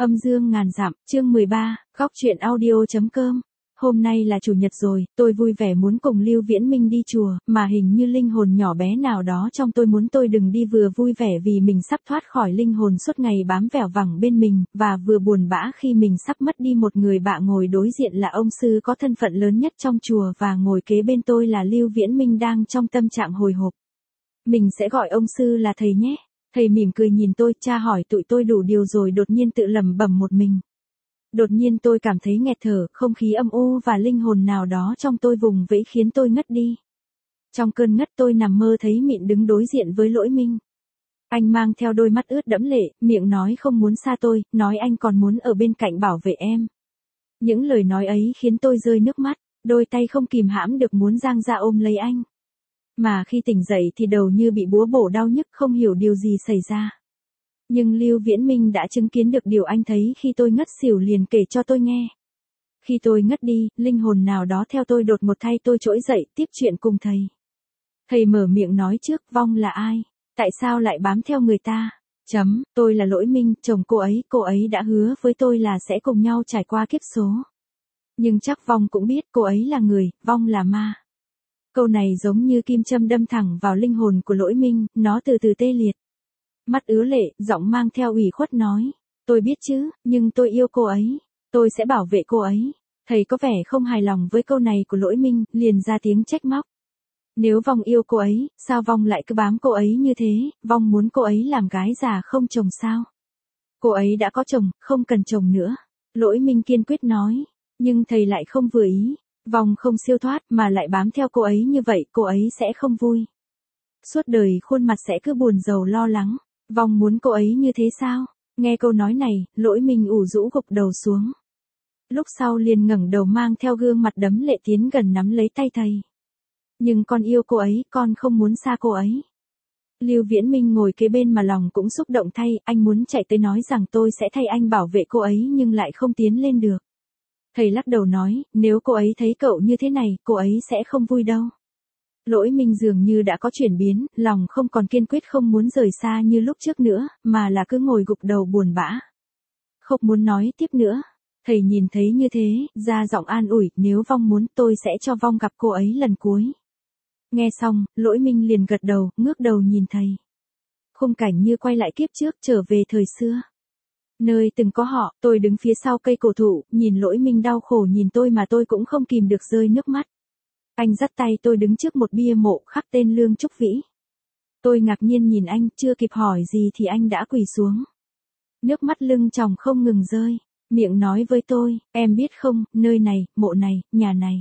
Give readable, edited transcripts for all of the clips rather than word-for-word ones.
Âm dương ngàn dặm, chương 13, góc truyện audio.com. Hôm nay là chủ nhật rồi, tôi vui vẻ muốn cùng Lưu Viễn Minh đi chùa, mà hình như linh hồn nhỏ bé nào đó trong tôi muốn tôi đừng đi, vừa vui vẻ vì mình sắp thoát khỏi linh hồn suốt ngày bám vẻo vẳng bên mình, và vừa buồn bã khi mình sắp mất đi một người bạn. Ngồi đối diện là ông sư có thân phận lớn nhất trong chùa, và ngồi kế bên tôi là Lưu Viễn Minh đang trong tâm trạng hồi hộp. Mình sẽ gọi ông sư là thầy nhé. Thầy mỉm cười nhìn tôi, tra hỏi tụi tôi đủ điều rồi đột nhiên tự lẩm bẩm một mình. Đột nhiên tôi cảm thấy nghẹt thở, không khí âm u và linh hồn nào đó trong tôi vùng vẫy khiến tôi ngất đi. Trong cơn ngất tôi nằm mơ thấy Mịn đứng đối diện với Lỗi Minh. Anh mang theo đôi mắt ướt đẫm lệ, miệng nói không muốn xa tôi, nói anh còn muốn ở bên cạnh bảo vệ em. Những lời nói ấy khiến tôi rơi nước mắt, đôi tay không kìm hãm được muốn giang ra ôm lấy anh. Mà khi tỉnh dậy thì đầu như bị búa bổ đau nhức, không hiểu điều gì xảy ra. Nhưng Lưu Viễn Minh đã chứng kiến được điều anh thấy khi tôi ngất xỉu, liền kể cho tôi nghe. Khi tôi ngất đi, linh hồn nào đó theo tôi đột ngột thay tôi trỗi dậy, tiếp chuyện cùng thầy. Thầy mở miệng nói trước, Vong là ai? Tại sao lại bám theo người ta? Tôi là Lỗi Minh, chồng cô ấy đã hứa với tôi là sẽ cùng nhau trải qua kiếp số. Nhưng chắc Vong cũng biết cô ấy là người, Vong là ma. Câu này giống như kim châm đâm thẳng vào linh hồn của Lỗi Minh, nó từ từ tê liệt. Mắt ứa lệ, giọng mang theo ủy khuất nói. Tôi biết chứ, nhưng tôi yêu cô ấy. Tôi sẽ bảo vệ cô ấy. Thầy có vẻ không hài lòng với câu này của Lỗi Minh, liền ra tiếng trách móc. Nếu Vong yêu cô ấy, sao Vong lại cứ bám cô ấy như thế? Vong muốn cô ấy làm gái già không chồng sao? Cô ấy đã có chồng, không cần chồng nữa. Lỗi Minh kiên quyết nói. Nhưng thầy lại không vừa ý. Vong không siêu thoát mà lại bám theo cô ấy như vậy, cô ấy sẽ không vui. Suốt đời khuôn mặt sẽ cứ buồn rầu lo lắng. Vong muốn cô ấy như thế sao? Nghe câu nói này, Lỗi Minh ủ rũ gục đầu xuống. Lúc sau liền ngẩng đầu mang theo gương mặt đẫm lệ tiến gần nắm lấy tay thầy. Nhưng con yêu cô ấy, con không muốn xa cô ấy. Lưu Viễn Minh ngồi kế bên mà lòng cũng xúc động thay, anh muốn chạy tới nói rằng tôi sẽ thay anh bảo vệ cô ấy nhưng lại không tiến lên được. Thầy lắc đầu nói, nếu cô ấy thấy cậu như thế này, cô ấy sẽ không vui đâu. Lỗi Minh dường như đã có chuyển biến, lòng không còn kiên quyết không muốn rời xa như lúc trước nữa, mà là cứ ngồi gục đầu buồn bã. Không muốn nói tiếp nữa. Thầy nhìn thấy như thế, ra giọng an ủi, nếu Vong muốn tôi sẽ cho Vong gặp cô ấy lần cuối. Nghe xong, Lỗi Minh liền gật đầu, ngước đầu nhìn thầy. Khung cảnh như quay lại kiếp trước, trở về thời xưa. Nơi từng có họ, tôi đứng phía sau cây cổ thụ, nhìn Lỗi Minh đau khổ nhìn tôi mà tôi cũng không kìm được rơi nước mắt. Anh dắt tay tôi đứng trước một bia mộ khắc tên Lương Trúc Vĩ. Tôi ngạc nhiên nhìn anh, chưa kịp hỏi gì thì anh đã quỳ xuống. Nước mắt lưng tròng không ngừng rơi, miệng nói với tôi, em biết không, nơi này, mộ này, nhà này,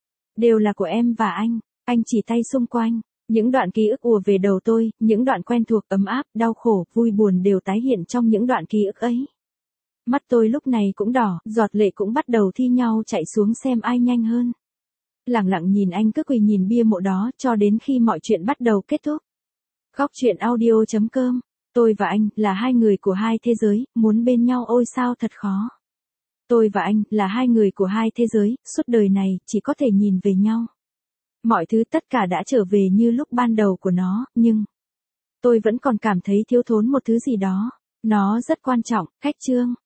đều là của em và anh chỉ tay xung quanh. Những đoạn ký ức ùa về đầu tôi, những đoạn quen thuộc, ấm áp, đau khổ, vui buồn đều tái hiện trong những đoạn ký ức ấy. Mắt tôi lúc này cũng đỏ, giọt lệ cũng bắt đầu thi nhau chạy xuống xem ai nhanh hơn. Lặng lặng nhìn anh cứ quỳ nhìn bia mộ đó cho đến khi mọi chuyện bắt đầu kết thúc. Góc truyện audio.com. Tôi và anh là hai người của hai thế giới, muốn bên nhau ôi sao thật khó. Tôi và anh là hai người của hai thế giới, suốt đời này chỉ có thể nhìn về nhau. Mọi thứ tất cả đã trở về như lúc ban đầu của nó, nhưng tôi vẫn còn cảm thấy thiếu thốn một thứ gì đó. Nó rất quan trọng, cách chương.